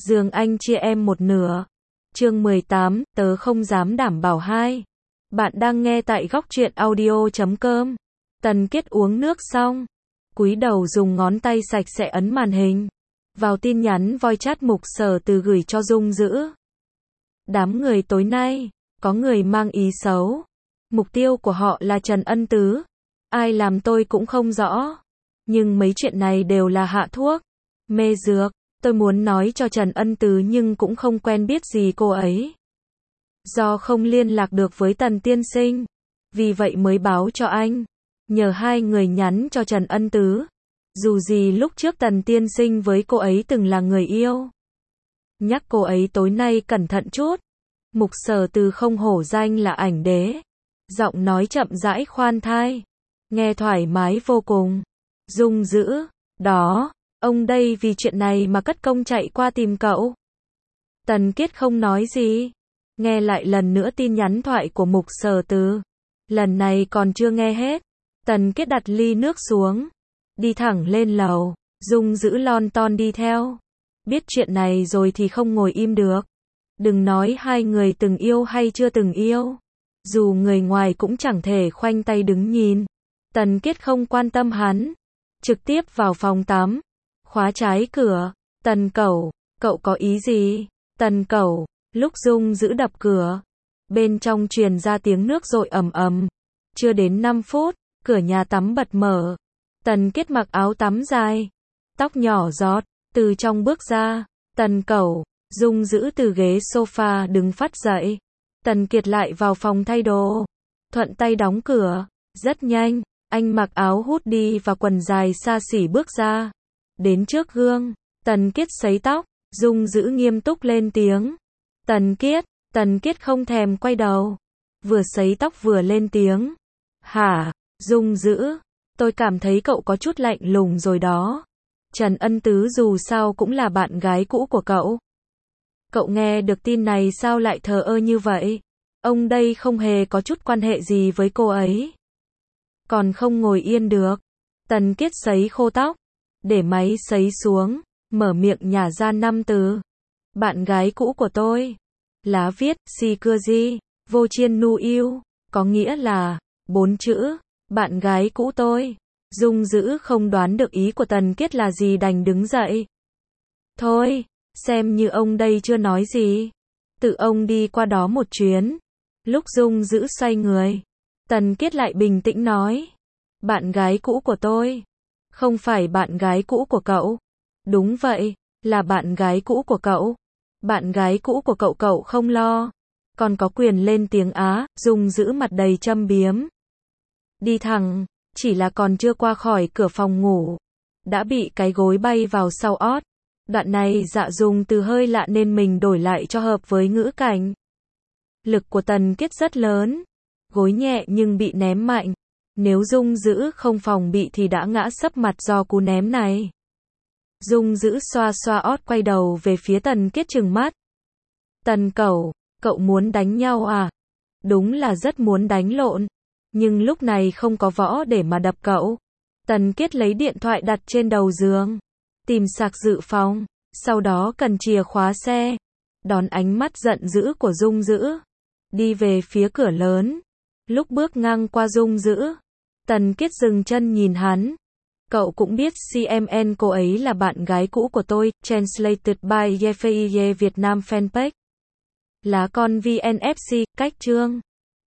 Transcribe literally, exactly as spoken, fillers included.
giường anh chia em một nửa. Chương mười tám, tớ không dám đảm bảo hai. Bạn đang nghe tại góc truyện audio chấm com. Tần Kiết uống nước xong, cúi đầu dùng ngón tay sạch sẽ ấn màn hình vào tin nhắn voice chat Mục Sở Từ gửi cho Dung Dữ. Đám người tối nay, có người mang ý xấu. Mục tiêu của họ là Trần Ân Tứ. Ai làm tôi cũng không rõ. Nhưng mấy chuyện này đều là hạ thuốc, mê dược. Tôi muốn nói cho Trần Ân Tứ nhưng cũng không quen biết gì cô ấy. Do không liên lạc được với Tần Tiên Sinh, vì vậy mới báo cho anh. Nhờ hai người nhắn cho Trần Ân Tứ. Dù gì lúc trước Tần Tiên Sinh với cô ấy từng là người yêu. Nhắc cô ấy tối nay cẩn thận chút. Mục Sở Từ không hổ danh là ảnh đế. Giọng nói chậm rãi khoan thai, nghe thoải mái vô cùng. Dung Dữ, đó, ông đây vì chuyện này mà cất công chạy qua tìm cậu. Tần Kiết không nói gì, nghe lại lần nữa tin nhắn thoại của Mục Sở Từ. Lần này còn chưa nghe hết, Tần Kiết đặt ly nước xuống, đi thẳng lên lầu. Dung Dữ lon ton đi theo. Biết chuyện này rồi thì không ngồi im được. Đừng nói hai người từng yêu hay chưa từng yêu, dù người ngoài cũng chẳng thể khoanh tay đứng nhìn. Tần Kiết không quan tâm hắn, trực tiếp vào phòng tắm, khóa trái cửa. Tần Cẩu, cậu có ý gì? Tần Cẩu, lúc Dung Dữ đập cửa, bên trong truyền ra tiếng nước dội ầm ầm. Chưa đến năm phút, cửa nhà tắm bật mở. Tần Kiết mặc áo tắm dài, tóc nhỏ giọt, từ trong bước ra. Tần Cẩu, Dung Dữ từ ghế sofa đứng phắt dậy. Tần Kiệt lại vào phòng thay đồ, thuận tay đóng cửa. Rất nhanh, anh mặc áo hoodie và quần dài xa xỉ bước ra. Đến trước gương, Tần Kiết sấy tóc. Dung Dữ nghiêm túc lên tiếng. Tần Kiết, Tần Kiết không thèm quay đầu, vừa sấy tóc vừa lên tiếng. Hả, Dung Dữ, tôi cảm thấy cậu có chút lạnh lùng rồi đó. Trần Ân Tứ dù sao cũng là bạn gái cũ của cậu. Cậu nghe được tin này sao lại thờ ơ như vậy? Ông đây không hề có chút quan hệ gì với cô ấy. Còn không ngồi yên được. Tần Kiết sấy khô tóc, để máy sấy xuống, mở miệng nhả ra năm từ. Bạn gái cũ của tôi. Lá viết, si cưa di, vô chiên nu yêu, có nghĩa là, bốn chữ, bạn gái cũ tôi. Dung Dữ không đoán được ý của Tần Kiết là gì đành đứng dậy. Thôi, xem như ông đây chưa nói gì. Tự ông đi qua đó một chuyến. Lúc Dung Dữ xoay người, Tần Kiết lại bình tĩnh nói. Bạn gái cũ của tôi. Không phải bạn gái cũ của cậu. Đúng vậy, là bạn gái cũ của cậu. Bạn gái cũ của cậu cậu không lo. Còn có quyền lên tiếng á. Dung Dữ mặt đầy châm biếm. Đi thẳng, chỉ là còn chưa qua khỏi cửa phòng ngủ, đã bị cái gối bay vào sau ót. Đoạn này Dạ dùng từ hơi lạ nên mình đổi lại cho hợp với ngữ cảnh. Lực của Tần Kiết rất lớn. Gối nhẹ nhưng bị ném mạnh. Nếu Dung Dữ không phòng bị thì đã ngã sấp mặt do cú ném này. Dung Dữ xoa xoa ót quay đầu về phía Tần Kiết trừng mắt. Tần Cẩu, cậu muốn đánh nhau à? Đúng là rất muốn đánh lộn. Nhưng lúc này không có võ để mà đập cậu. Tần Kiết lấy điện thoại đặt trên đầu giường, tìm sạc dự phòng, sau đó cần chìa khóa xe. Đón ánh mắt giận dữ của Dung Dữ, đi về phía cửa lớn. Lúc bước ngang qua Dung Dữ, Tần Kiết dừng chân nhìn hắn. Cậu cũng biết xê em en cô ấy là bạn gái cũ của tôi. Translated by Yefeiye Việt Nam Fanpage. Lá con vê en ép xê, cách chương.